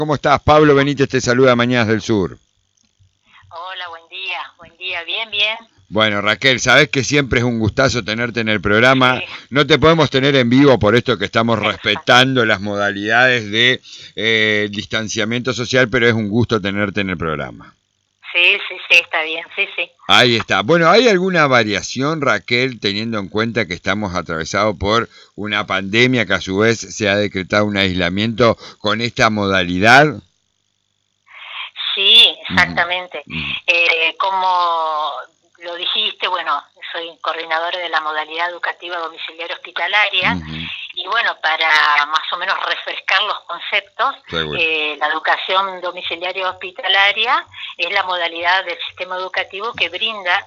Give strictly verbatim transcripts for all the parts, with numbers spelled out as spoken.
¿Cómo estás? Pablo Benítez te saluda, Mañanas del Sur. Hola, buen día, buen día, bien, bien. Bueno, Raquel, sabés que siempre es un gustazo tenerte en el programa. Sí, No te podemos tener en vivo por esto que estamos exacto. respetando las modalidades de eh, distanciamiento social, pero es un gusto tenerte en el programa. Sí, sí, sí, está bien, sí, sí. Ahí está. Bueno, ¿hay alguna variación, Raquel, teniendo en cuenta que estamos atravesados por una pandemia que a su vez se ha decretado un aislamiento con esta modalidad? Sí, Ujú, exactamente. ujú, Eh, como lo dijiste, bueno, soy coordinadora de la modalidad educativa domiciliaria hospitalaria ujú, y bueno, para más o menos refrescar los conceptos, seguro. eh, la educación domiciliaria hospitalaria es la modalidad del sistema educativo que brinda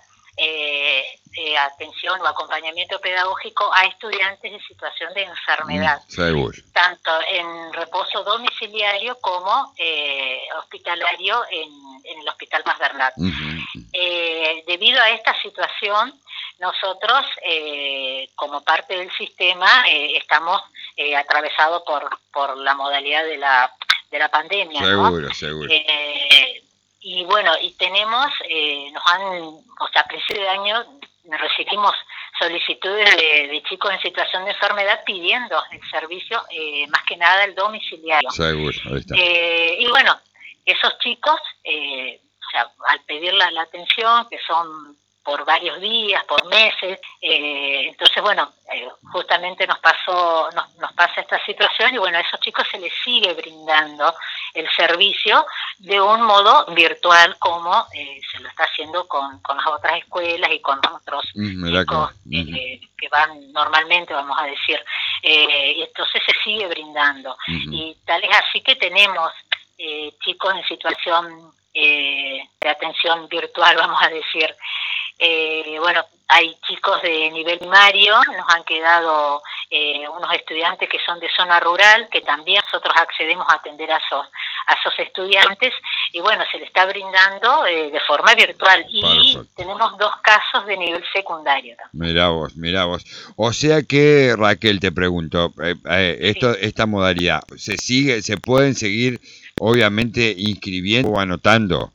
eh, eh, atención o acompañamiento pedagógico a estudiantes en situación de Mm, enfermedad, seguro. tanto en reposo domiciliario como eh, hospitalario en, en el Hospital Mas Bernat. Ujú, Eh, debido a esta situación, nosotros, eh, como parte del sistema, eh, estamos eh, atravesados por, por la modalidad de la, de la pandemia, ¿no? seguro, seguro. Eh, y bueno, y tenemos, eh, nos han, o sea, a principio de año recibimos solicitudes de, de chicos en situación de enfermedad pidiendo el servicio, eh, más que nada el domiciliario. Seguro, ahí está. Eh, y bueno, esos chicos, eh, o sea, al pedir la, la atención, que son por varios días, por meses, eh, entonces bueno, eh, justamente nos pasó, nos, nos pasa esta situación y bueno, a esos chicos se les sigue brindando el servicio de un modo virtual como eh, se lo está haciendo con, con las otras escuelas y con otros Mm, mirá que va. chicos Ujú, eh, que van normalmente, vamos a decir, eh, y entonces se sigue brindando. ujú. Y tal es así que tenemos eh, chicos en situación eh, de atención virtual, vamos a decir. Eh, bueno, hay chicos de nivel primario, nos han quedado eh, unos estudiantes que son de zona rural, que también nosotros accedemos a atender a esos, a esos estudiantes, y bueno, se le está brindando eh, de forma virtual. Y Perfecto. tenemos dos casos de nivel secundario también. Mirá vos, mirá vos. O sea que, Raquel, te pregunto, eh, eh, Sí. esto, esta modalidad, ¿se sigue, se pueden seguir, obviamente, inscribiendo o anotando?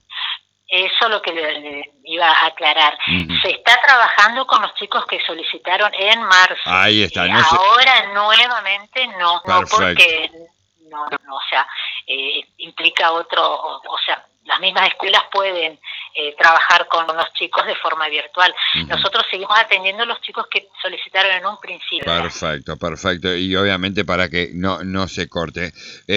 Eso es lo que le, le iba a aclarar. Ujú. Se está trabajando con los chicos que solicitaron en marzo. Ahí está, Eh, no sé. ahora nuevamente no, no Perfecto. porque no, no, o sea, eh, implica otro, o, o sea, las mismas escuelas pueden eh, trabajar con los chicos de forma virtual. Ujú. Nosotros seguimos atendiendo a los chicos que solicitaron en un principio. Perfecto, perfecto. Y obviamente para que no, no se corte.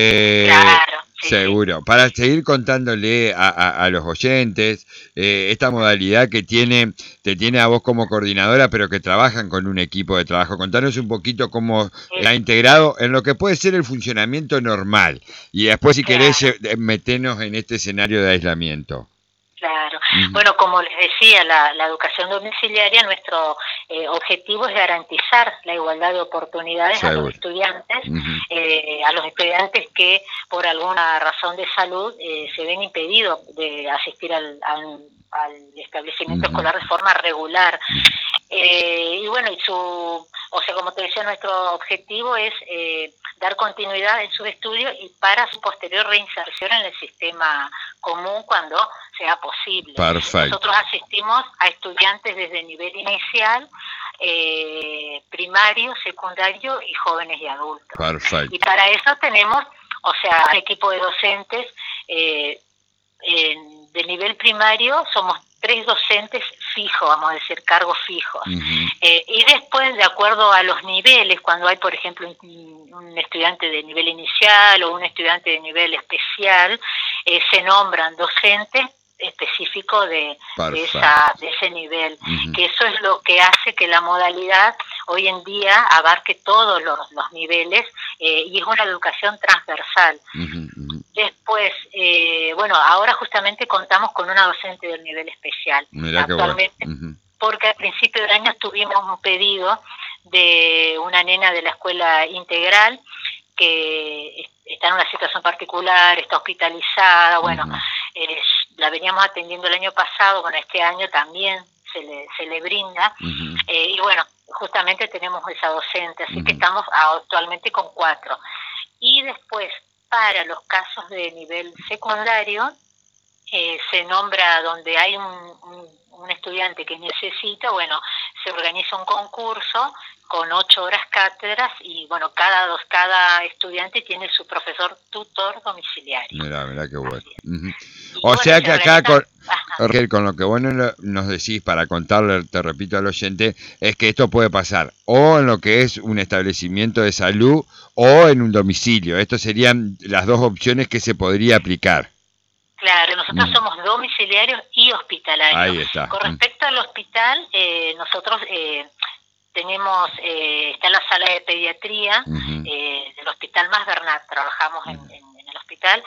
Eh, Claro, sí, sí. seguro. Para seguir contándole a, a- a los oyentes eh, esta modalidad que tiene, te tiene a vos como coordinadora, pero que trabajan con un equipo de trabajo. Contanos un poquito cómo Es, está integrado en lo que puede ser el funcionamiento normal. Y después, si querés, claro. eh, metenos en este escenario de aislamiento. Claro. Ujú. Bueno, como les decía, la, la educación domiciliaria, nuestro eh, objetivo es garantizar la igualdad de oportunidades a los Seguro. estudiantes, Ujú, eh, a los estudiantes que por alguna razón de salud eh, se ven impedidos de asistir al, al, al establecimiento ujú, escolar de forma regular. ujú. Eh, y bueno, y su, o sea, como te decía, nuestro objetivo es eh, dar continuidad en sus estudios y para su posterior reinserción en el sistema común cuando sea posible. Perfecto, Nosotros asistimos a estudiantes desde nivel inicial, eh, primario, secundario y jóvenes y adultos. Y perfecto. para eso tenemos, o sea, un equipo de docentes eh, en, de nivel primario somos tres docentes fijos, vamos a decir, cargos fijos. Ujú. Eh, y después, de acuerdo a los niveles, cuando hay, por ejemplo, un, un estudiante de nivel inicial o un estudiante de nivel especial, eh, se nombran docentes específicos de, de, Perfecto. esa, de ese nivel, Ujú, que eso es lo que hace que la modalidad hoy en día abarque todos los, los niveles eh, y es una educación transversal. ujú, ujú. Después, eh, bueno, ahora justamente contamos con una docente del nivel especial. Mirá qué bueno. Actualmente, Ujú. porque al principio del año tuvimos un pedido de una nena de la escuela integral que está en una situación particular, está hospitalizada, bueno, Ujú, eh, la veníamos atendiendo el año pasado, bueno, este año también se le, se le brinda, ujú, eh, y bueno, justamente tenemos esa docente, así que ujú. estamos actualmente con cuatro. Y después, para los casos de nivel secundario, eh, se nombra donde hay un, un, un estudiante que necesita, bueno, se organiza un concurso con ocho horas cátedras y bueno, cada dos, cada estudiante tiene su profesor tutor domiciliario. Mirá, mirá qué bueno. Uh-huh. Y, O bueno, sea que acá con, Ajá. con lo que vos nos decís, para contarle, te repito al oyente, es que esto puede pasar o en lo que es un establecimiento de salud o en un domicilio. Estas serían las dos opciones que se podría aplicar. Claro, nosotros Mm. somos domiciliarios y hospitalarios. Ahí está. Con respecto mm. al hospital, eh, nosotros eh, tenemos, eh, está la sala de pediatría uh-huh. eh, del Hospital Mas Bernat, trabajamos uh-huh. en, en, en el hospital,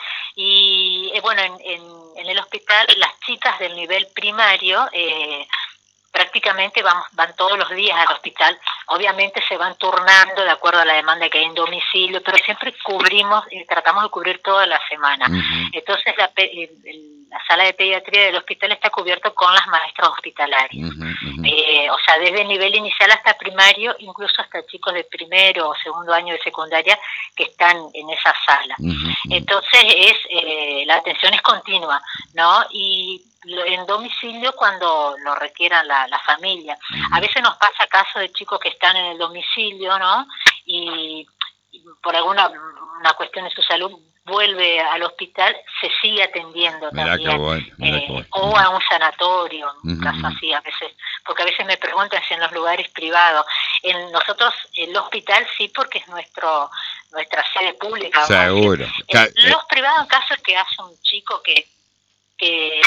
y eh, bueno, en, en, en el hospital las chicas del nivel primario eh, prácticamente van, van todos los días al hospital, obviamente se van turnando de acuerdo a la demanda que hay en domicilio, pero siempre cubrimos, eh, tratamos de cubrir toda la semana. Uh-huh. Entonces la, el, el, la sala de pediatría del hospital está cubierto con las maestras hospitalarias. Uh-huh, uh-huh. Eh, o sea, desde nivel inicial hasta primario, incluso hasta chicos de primero o segundo año de secundaria que están en esa sala. Uh-huh. Entonces es eh, la atención es continua, ¿no? Y en domicilio cuando lo requieran la, la familia. Uh-huh. A veces nos pasa casos de chicos que están en el domicilio, ¿no? Y, y por alguna una cuestión de su salud vuelve al hospital, se sigue atendiendo mirá también. Bueno, eh, bueno. O a un sanatorio, en un uh-huh. caso así, a veces, porque a veces me preguntan si en los lugares privados. En nosotros, el hospital sí, porque es nuestro nuestra sede pública. Seguro. En los privados, en caso es que hace un chico que que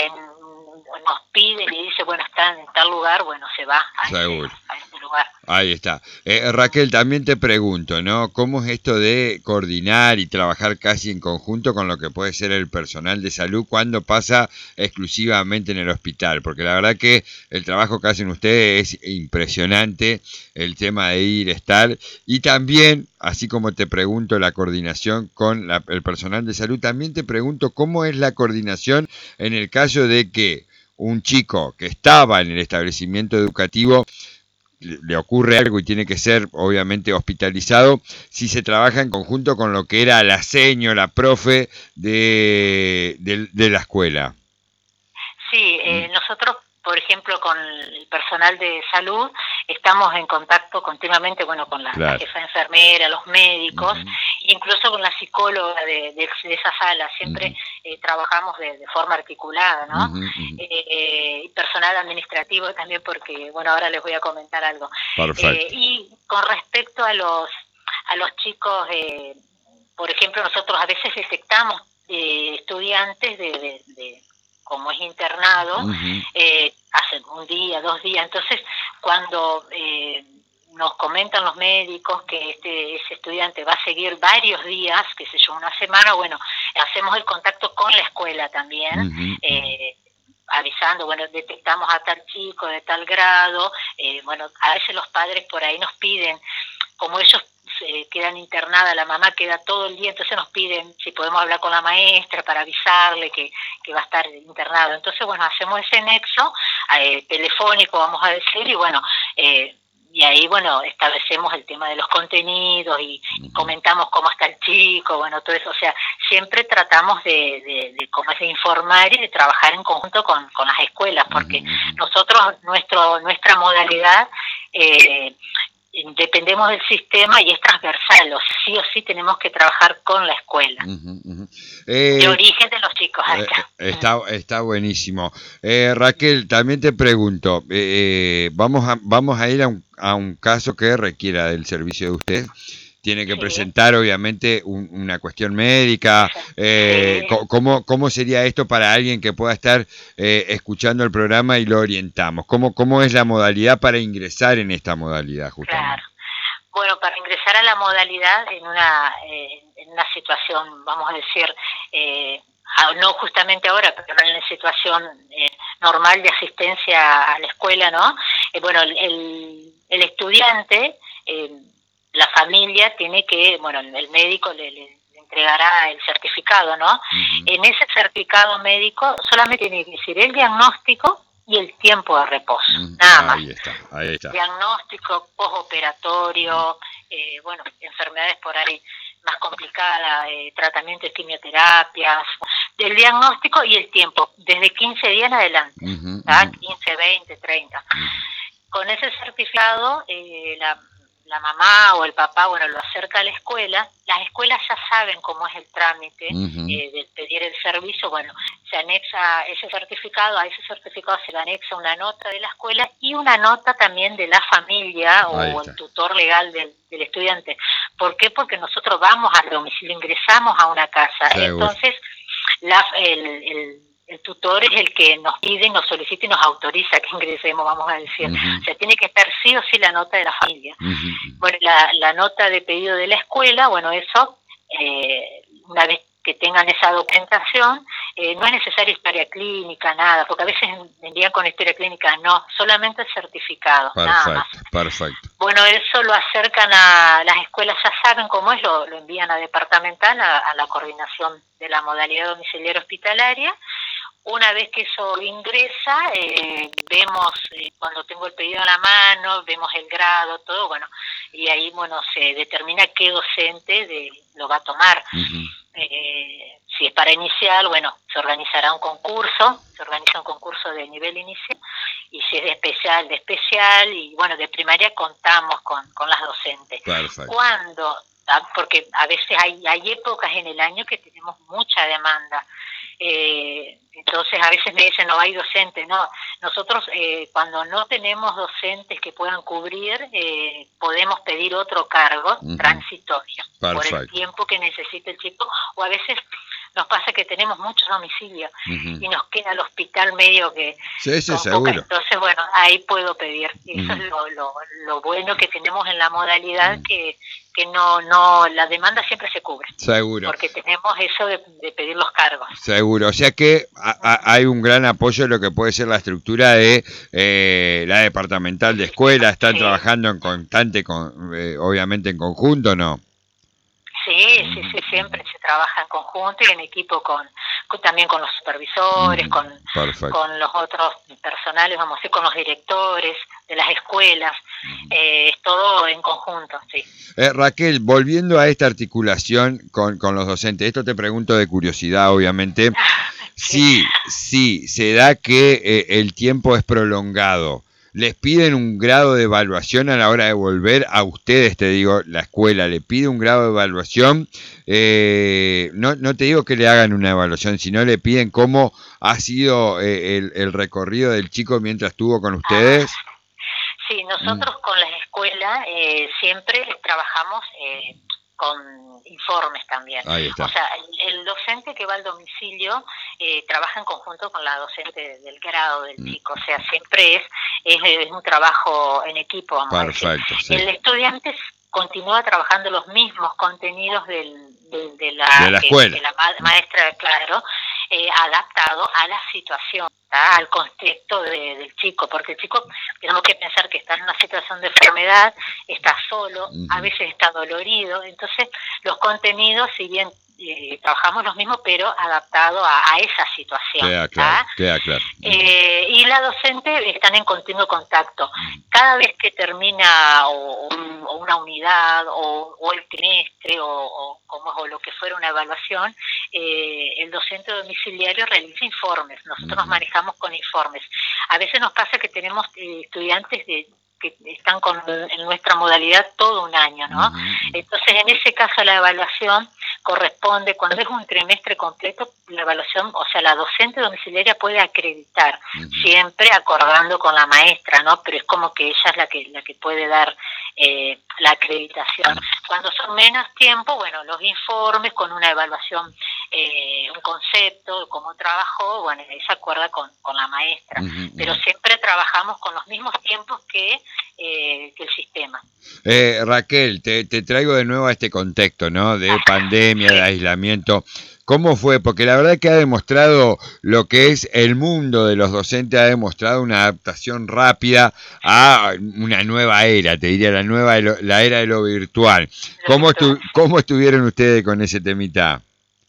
nos piden y dice, bueno, está en tal lugar, bueno, se va a, ese, a ese lugar. Ahí está. Eh, Raquel, también te pregunto, ¿no? ¿Cómo es esto de coordinar y trabajar casi en conjunto con lo que puede ser el personal de salud cuando pasa exclusivamente en el hospital? Porque la verdad que el trabajo que hacen ustedes es impresionante, el tema de ir, estar, y también, así como te pregunto la coordinación con la, el personal de salud, también te pregunto cómo es la coordinación en el caso de que un chico que estaba en el establecimiento educativo le ocurre algo y tiene que ser obviamente hospitalizado, si se trabaja en conjunto con lo que era la seño, la profe de, de, de la escuela. Sí, eh, nosotros, por ejemplo, con el personal de salud, estamos en contacto continuamente, bueno, con la, claro. la jefa enfermera, los médicos, uh-huh. incluso con la psicóloga de, de, de esa sala. Siempre uh-huh. eh, trabajamos de, de forma articulada, ¿no? Uh-huh, uh-huh. Eh, y personal administrativo también, porque, bueno, ahora les voy a comentar algo. Eh, y con respecto a los a los chicos, eh, por ejemplo, nosotros a veces detectamos eh, estudiantes de, de, de como es internado, uh-huh. eh, hace un día, dos días. Entonces, cuando eh, nos comentan los médicos que este ese estudiante va a seguir varios días, qué sé yo, una semana, bueno, hacemos el contacto con la escuela también, uh-huh. eh, avisando, bueno, detectamos a tal chico de tal grado, eh, bueno, a veces los padres por ahí nos piden, como ellos eh, quedan internadas, la mamá queda todo el día, entonces nos piden si podemos hablar con la maestra para avisarle que, que va a estar internado. Entonces, bueno, hacemos ese nexo eh, telefónico, vamos a decir, y bueno, eh, y ahí, bueno, establecemos el tema de los contenidos y, y comentamos cómo está el chico, bueno, todo eso. O sea, siempre tratamos de, de, de, como es, de informar y de trabajar en conjunto con, con las escuelas, porque uh-huh. nosotros, nuestro nuestra modalidad, eh, dependemos del sistema y es transversal, o sí o sí tenemos que trabajar con la escuela. Uh-huh, uh-huh. Eh, de origen de los chicos. Eh, está, está buenísimo. Eh, Raquel, también te pregunto, eh, vamos, a, vamos a ir a un, a un caso que requiera del servicio de usted. Tiene que sí. presentar, obviamente, un, una cuestión médica. Eh, sí. ¿cómo, ¿Cómo sería esto para alguien que pueda estar eh, escuchando el programa y lo orientamos? ¿Cómo, ¿Cómo es la modalidad para ingresar en esta modalidad, justamente? Claro. Bueno, para ingresar a la modalidad en una, eh, en una situación, vamos a decir, eh, no justamente ahora, pero en una situación eh, normal de asistencia a la escuela, ¿no? Eh, bueno, el, el estudiante... Eh, la familia tiene que, bueno, el médico le, le entregará el certificado, ¿no? Uh-huh. En ese certificado médico solamente tiene que decir el diagnóstico y el tiempo de reposo, uh-huh. nada más. Ahí está, ahí está. Diagnóstico, postoperatorio, eh, bueno, enfermedades por ahí más complicada, eh, tratamiento de quimioterapias, del diagnóstico y el tiempo, desde quince días en adelante, Uh-huh, ¿tá? uh-huh. quince, veinte, treinta. Uh-huh. Con ese certificado, eh, la, la mamá o el papá, bueno, lo acerca a la escuela. Las escuelas ya saben cómo es el trámite Uh-huh. eh, de pedir el servicio. Bueno, se anexa ese certificado, a ese certificado se le anexa una nota de la escuela y una nota también de la familia o el tutor legal del, del estudiante. ¿Por qué? Porque nosotros vamos al domicilio, ingresamos a una casa. Seguro. Entonces, la, el, el el tutor es el que nos pide, nos solicita y nos autoriza que ingresemos, vamos a decir. Uh-huh. O sea, tiene que estar sí o sí la nota de la familia. Uh-huh. Bueno, la, la nota de pedido de la escuela, bueno, eso, eh, una vez que tengan esa documentación, eh, no es necesaria historia clínica, nada, porque a veces envían con historia clínica, no, solamente el certificado, perfecto, nada más. Perfecto. Bueno, eso lo acercan a las escuelas, ya saben cómo es, lo, lo envían a departamental, a, a la coordinación de la modalidad domiciliaria hospitalaria. Una vez que eso ingresa, eh, vemos, eh, cuando tengo el pedido en la mano, vemos el grado, todo, bueno, y ahí, bueno, se determina qué docente de, lo va a tomar. Uh-huh. Eh, si es para inicial, bueno, se organizará un concurso, se organiza un concurso de nivel inicial, y si es de especial, de especial, y bueno, de primaria contamos con, con las docentes. Perfecto. Cuando, porque a veces hay, hay épocas en el año que tenemos mucha demanda, eh, entonces a veces me dicen no hay docentes, no, nosotros eh, cuando no tenemos docentes que puedan cubrir, eh, podemos pedir otro cargo uh-huh. transitorio. Perfecto. Por el tiempo que necesite el chico, o a veces nos pasa que tenemos muchos domicilios uh-huh. y nos queda el hospital medio que sí, sí, seguro. Poca, entonces bueno, ahí puedo pedir. Eso uh-huh. es lo, lo, lo bueno que tenemos en la modalidad, uh-huh. que que no, no, la demanda siempre se cubre. Seguro. Porque tenemos eso de, de pedir los cargos. Seguro, o sea que a, a, hay un gran apoyo en lo que puede ser la estructura de eh, la departamental de escuela, están sí. trabajando en constante, con, eh, obviamente en conjunto, ¿no? Sí, sí, sí, siempre se trabaja en conjunto y en equipo con, con también con los supervisores, mm, con, con los otros personales, vamos a decir, con los directores de las escuelas, mm. eh, es todo en conjunto, sí. Eh, Raquel, volviendo a esta articulación con, con los docentes, esto te pregunto de curiosidad, obviamente, sí, sí, se da que eh, el tiempo es prolongado. ¿Les piden un grado de evaluación a la hora de volver a ustedes? Te digo, la escuela le pide un grado de evaluación. Eh, no, no te digo que le hagan una evaluación, sino le piden cómo ha sido eh, el, el recorrido del chico mientras estuvo con ustedes. Sí, nosotros mm. con las escuelas eh, siempre trabajamos eh, con informes también. Ahí está. O sea, el, el docente que va al domicilio eh, trabaja en conjunto con la docente del grado del mm. chico. O sea, siempre es, es, es un trabajo en equipo. Vamos Perfecto, a decir. Sí. El estudiante continúa trabajando los mismos contenidos del, de, de, la, de la escuela. De la ma maestra, claro, eh, adaptado a la situación, ¿tá? Al contexto de, del chico, porque el chico tenemos que pensar que está en una situación de enfermedad, está solo, uh-huh. a veces está dolorido, entonces los contenidos, si bien eh, trabajamos los mismos, pero adaptado a, a esa situación. Queda claro, queda claro. Eh, y la docente están en continuo contacto. Cada vez que termina o, o una unidad o, o el trimestre o, o, como, o lo que fuera una evaluación, eh, el docente domiciliario realiza informes. Nosotros uh-huh. nos manejamos con informes. A veces nos pasa que tenemos eh, estudiantes de que están con, en nuestra modalidad todo un año, ¿no? Uh-huh. Entonces, en ese caso, la evaluación corresponde, cuando es un trimestre completo, la evaluación, o sea, la docente domiciliaria puede acreditar, uh-huh. siempre acordando con la maestra, ¿no? Pero es como que ella es la que, la que puede dar eh, la acreditación. Uh-huh. Cuando son menos tiempo, bueno, los informes con una evaluación, eh, un concepto, cómo trabajó, bueno, se acuerda con, con la maestra. Uh-huh. Pero siempre trabajamos con los mismos tiempos que Eh, que el sistema. Eh, Raquel, te, te traigo de nuevo a este contexto, ¿no? De pandemia, de aislamiento. ¿Cómo fue? Porque la verdad que ha demostrado lo que es el mundo de los docentes, ha demostrado una adaptación rápida a una nueva era, te diría, la nueva la era de lo virtual. ¿Cómo, estu ¿Cómo estuvieron ustedes con ese temita?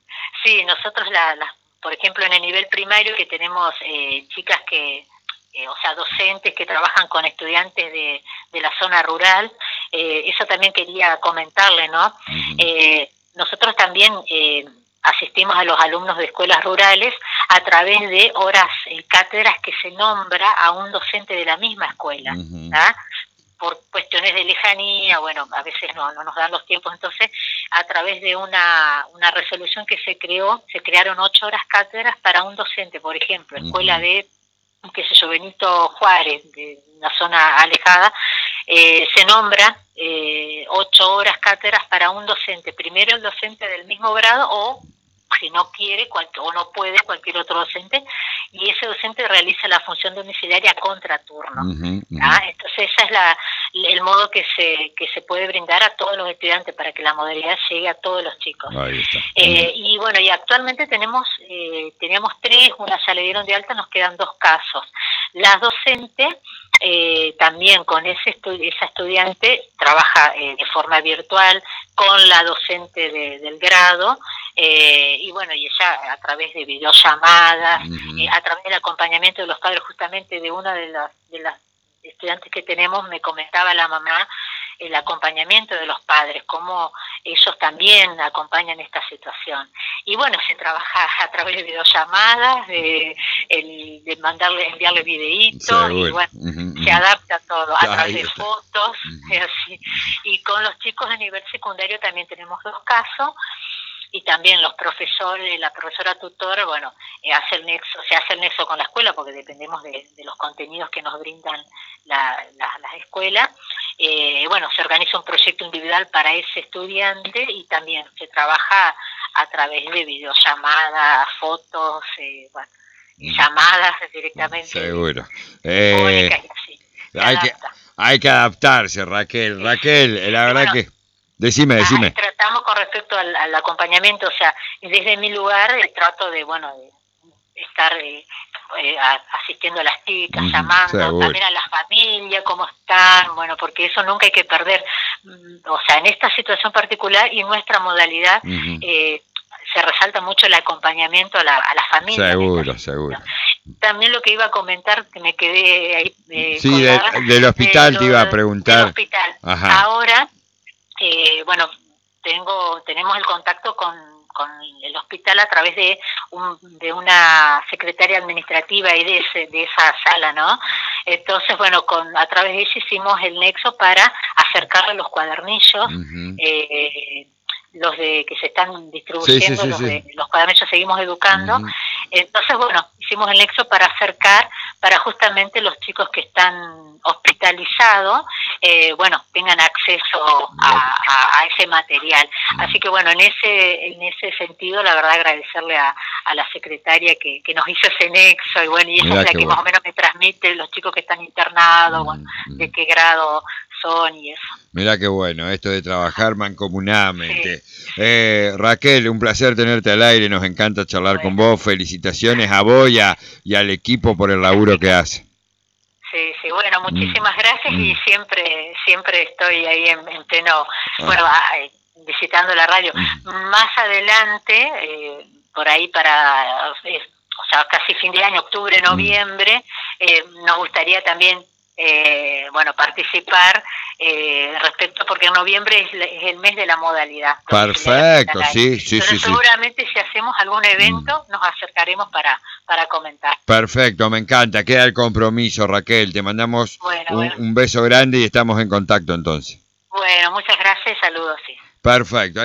Sí, nosotros, la, la, por ejemplo, en el nivel primario que tenemos eh, chicas que Eh, o sea, docentes que trabajan con estudiantes de, de la zona rural, eh, eso también quería comentarle, ¿no? Uh-huh. eh, nosotros también eh, asistimos a los alumnos de escuelas rurales a través de horas, eh, cátedras que se nombra a un docente de la misma escuela, Uh-huh. ¿tá? Por cuestiones de lejanía, bueno, a veces no, no nos dan los tiempos, entonces a través de una, una resolución que se creó, se crearon ocho horas cátedras para un docente, por ejemplo, escuela Uh-huh. de, qué sé yo, Benito Juárez, de una zona alejada, eh, se nombra eh, ocho horas cátedras para un docente, primero el docente del mismo grado o si no quiere cual, o no puede cualquier otro docente, y ese docente realiza la función domiciliaria contra turno. Uh-huh. Uh-huh. ¿Ah? Entonces ese es la, el modo que se, que se puede brindar a todos los estudiantes para que la modalidad llegue a todos los chicos. Ahí está. Eh, Uh-huh. y bueno, y actualmente tenemos, eh, teníamos tres, una ya le dieron de alta, nos quedan dos casos. Las docentes, eh, también con ese estu esa estudiante, trabaja eh, de forma virtual con la docente de, del grado, eh, y bueno, y ella a través de videollamadas, Uh-huh. eh, a través del acompañamiento de los padres, justamente de una de las, de las estudiantes que tenemos, me comentaba la mamá el acompañamiento de los padres, cómo ellos también acompañan esta situación. Y bueno, se trabaja a través de videollamadas, de, el, de mandarle, enviarle videitos, Seguro. y bueno, Uh-huh. se adapta todo, a Ahí través de está. fotos, Uh-huh. así. Y con los chicos de nivel secundario también tenemos dos casos, y también los profesores, la profesora tutora, bueno, eh, hace el nexo, se hace el nexo con la escuela porque dependemos de, de los contenidos que nos brindan la, la, las escuelas. Eh, bueno, se organiza un proyecto individual para ese estudiante y también se trabaja a través de videollamadas, fotos, eh, bueno, Uh-huh. llamadas directamente. Seguro. Eh, Eh, y así, se hay, que, hay que adaptarse, Raquel. Sí. Raquel, la verdad bueno, que... Decime, decime. Ah, tratamos con respecto al, al acompañamiento, o sea, desde mi lugar eh, trato de, bueno, de estar eh, eh, asistiendo a las chicas, uh-huh, llamando, seguro. También a la familia, cómo están, bueno, porque eso nunca hay que perder, o sea, en esta situación particular y nuestra modalidad, uh-huh. eh, se resalta mucho el acompañamiento a la, a la familia. Seguro, seguro. También lo que iba a comentar, que me quedé ahí. Eh, sí, de, del hospital de, te iba a preguntar. Del hospital. Ajá. Ahora, eh, bueno, tengo tenemos el contacto con, con el hospital a través de un, de una secretaria administrativa y de, ese, de esa sala, ¿no? Entonces, bueno, con a través de eso hicimos el nexo para acercarle los cuadernillos, uh-huh. eh, los de que se están distribuyendo, sí, sí, sí, los, de, sí. los cuadernillos seguimos educando. Uh-huh. Entonces, bueno, hicimos el nexo para acercar, para justamente los chicos que están hospitalizados, eh, bueno, tengan acceso a, a, a ese material. Así que, bueno, en ese en ese sentido, la verdad, agradecerle a, a la secretaria que, que nos hizo ese nexo, y bueno, y ella Mirá es la que bueno. más o menos me transmite los chicos que están internados, uh-huh. bueno, de qué grado son y eso. Mirá qué bueno, esto de trabajar mancomunadamente. Sí. Eh, Raquel, un placer tenerte al aire, nos encanta charlar bueno. con vos, felicitaciones a vos y, a, y al equipo por el laburo que hace. Sí, sí, bueno, muchísimas mm. gracias mm. y siempre siempre estoy ahí en, en pleno, ah. bueno, visitando la radio. Mm. Más adelante, eh, por ahí para, eh, o sea, casi fin de año, octubre, noviembre, mm. eh, nos gustaría también Eh, bueno, participar eh, respecto, porque en noviembre es, es el mes de la modalidad. Perfecto, sí, sí, Entonces, sí. seguramente sí. si hacemos algún evento, mm. nos acercaremos para, para comentar. Perfecto, me encanta, queda el compromiso, Raquel. Te mandamos bueno, un, bueno. un beso grande y estamos en contacto entonces. Bueno, muchas gracias, saludos, sí. Perfecto.